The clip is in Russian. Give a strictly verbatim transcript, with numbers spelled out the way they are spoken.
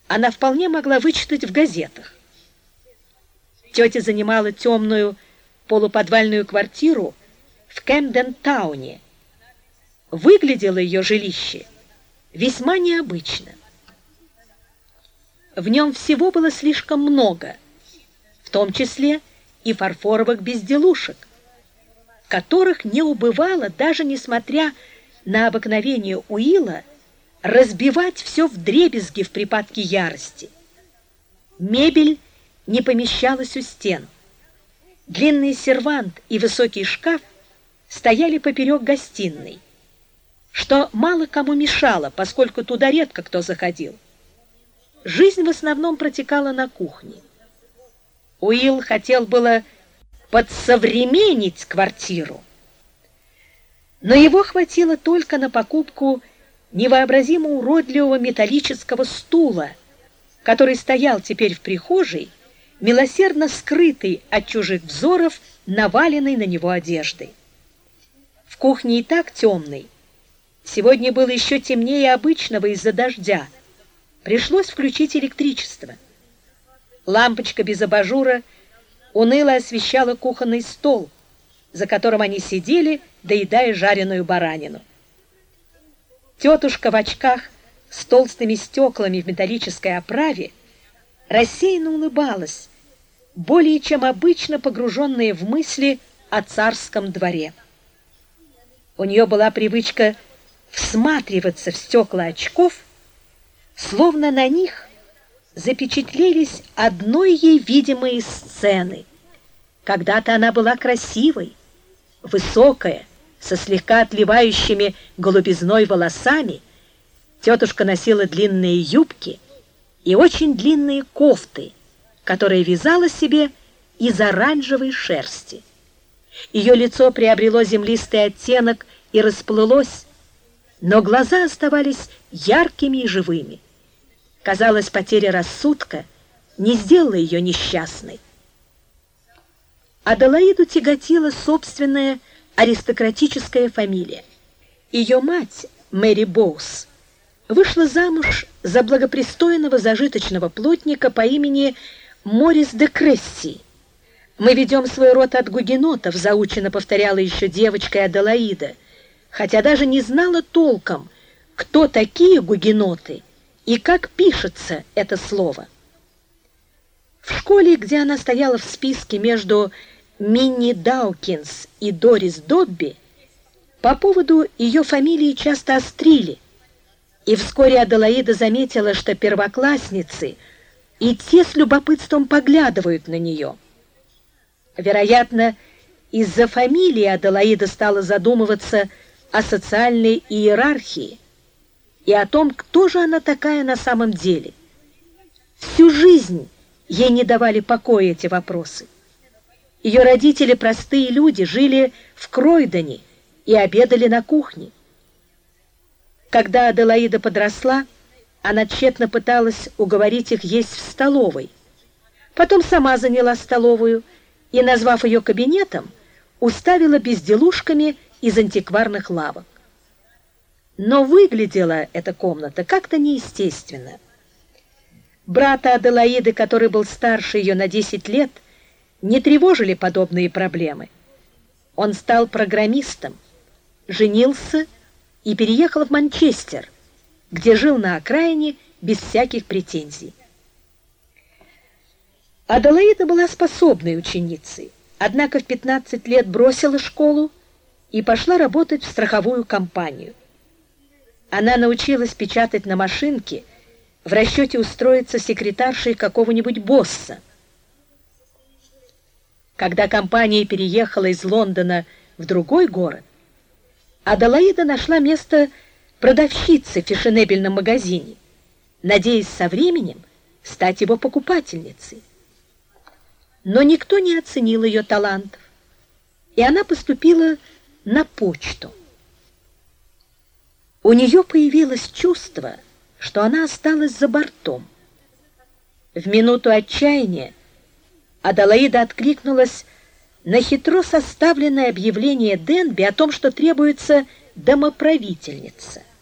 она вполне могла вычитать в газетах. Тетя занимала темную полуподвальную квартиру в Кэмден-тауне. Выглядело ее жилище весьма необычно. В нем всего было слишком много, в том числе и фарфоровых безделушек, которых не убывало, даже несмотря на обыкновение Уилла разбивать все вдребезги в припадке ярости. Мебель не помещалась у стен. Длинный сервант и высокий шкаф стояли поперек гостиной, что мало кому мешало, поскольку туда редко кто заходил. Жизнь в основном протекала на кухне. Уилл хотел было подсовременнить квартиру, но его хватило только на покупку невообразимо уродливого металлического стула, который стоял теперь в прихожей, милосердно скрытый от чужих взоров, наваленной на него одеждой. В кухне и так темной. Сегодня было еще темнее обычного из-за дождя. Пришлось включить электричество. Лампочка без абажура уныло освещала кухонный стол, за которым они сидели, доедая жареную баранину. Тетушка в очках с толстыми стеклами в металлической оправе рассеянно улыбалась, более чем обычно погруженная в мысли о царском дворе. У нее была привычка всматриваться в стекла очков, словно на них запечатлелись одной ей видимые сцены. Когда-то она была красивой, высокая, со слегка отливающими голубизной волосами. Тетушка носила длинные юбки и очень длинные кофты, которые вязала себе из оранжевой шерсти. Ее лицо приобрело землистый оттенок и расплылось, но глаза оставались яркими и живыми. Казалось, потеря рассудка не сделала ее несчастной. Аделаиду тяготила собственная аристократическая фамилия. Ее мать, Мэри Боус, вышла замуж за благопристойного зажиточного плотника по имени Морис де Кресси. «Мы ведем свой род от гугенотов», заучено повторяла еще девочкой Аделаида, хотя даже не знала толком, кто такие гугеноты и как пишется это слово. В школе, где она стояла в списке между Минни Даукинс и Дорис Добби, по поводу ее фамилии часто острили, и вскоре Аделаида заметила, что первоклассницы и те с любопытством поглядывают на нее. Вероятно, из-за фамилии Аделаида стала задумываться о социальной иерархии и о том, кто же она такая на самом деле. Всю жизнь ей не давали покоя эти вопросы. Ее родители, простые люди, жили в Кройдоне и обедали на кухне. Когда Аделаида подросла, она тщетно пыталась уговорить их есть в столовой. Потом сама заняла столовую и, назвав ее кабинетом, уставила безделушками из антикварных лавок. Но выглядела эта комната как-то неестественно. Брата Аделаиды, который был старше ее на десять лет, не тревожили подобные проблемы. Он стал программистом, женился и переехал в Манчестер, где жил на окраине без всяких претензий. Аделаида была способной ученицей, однако в пятнадцать лет бросила школу и пошла работать в страховую компанию. Она научилась печатать на машинке в расчете устроиться секретаршей какого-нибудь босса. Когда компания переехала из Лондона в другой город, Аделаида нашла место продавщицы в фешенебельном магазине, надеясь со временем стать его покупательницей. Но никто не оценил ее талантов, и она поступила на почту. У нее появилось чувство, что она осталась за бортом. В минуту отчаяния Аделаида откликнулась на хитро составленное объявление Денби о том, что требуется домоправительница.